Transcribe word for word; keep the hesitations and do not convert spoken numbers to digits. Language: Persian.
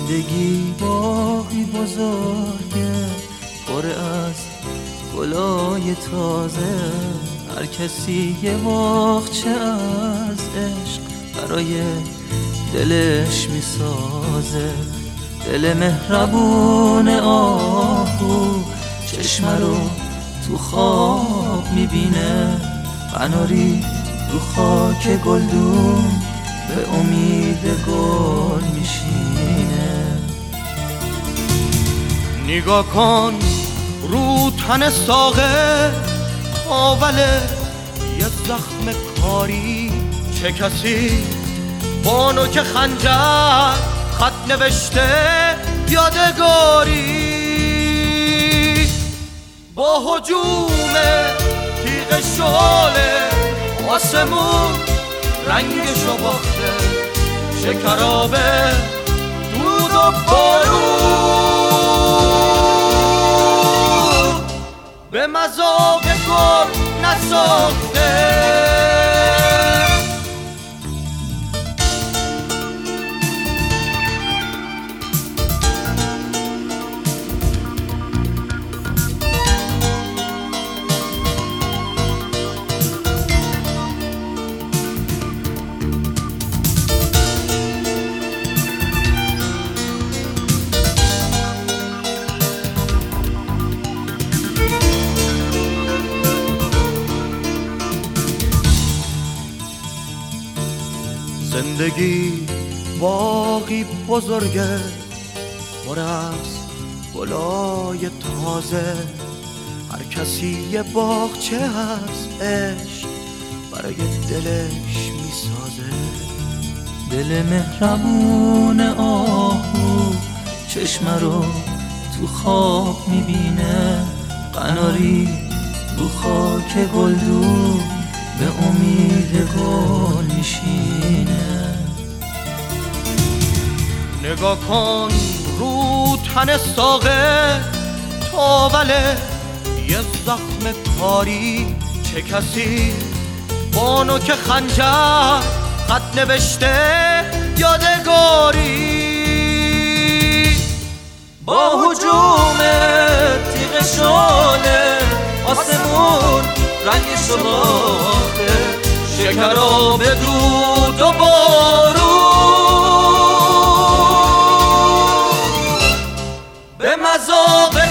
زندگی باغی بزرگه پر از گلای تازه، هر کسی یه باغچه از عشق برای دلش میسازه. دل مهربون آهو چشم رو تو خواب میبینه، قناری رو خاک گلدون به امید گل میشینه. نگاه کن رو تن ساقه آوله یه زخم کاری، چه کسی با نوک خنجر خط نوشته یادگاری. با هجوم تیغ شعله آسمون رنگشو باخته، شکرابه دود و بارون به مذاق گل نساخته. زندگی باغی بزرگه پر از گلای تازه، هر کسی یه باغچه از عشق برای دلش میسازه. دل مهربون آهو چشم رو تو خواب میبینه، قناری رو خاک گلدون به امید گل میشینه. نگاه کن رو تن ساقه تاوله یه زخم کاری، چه کسی با نوک خنجر خط نوشته یادگاری. با هجوم تیغ شعله آسمون رنگشو باخته، شکراب دود و بارون به مذاق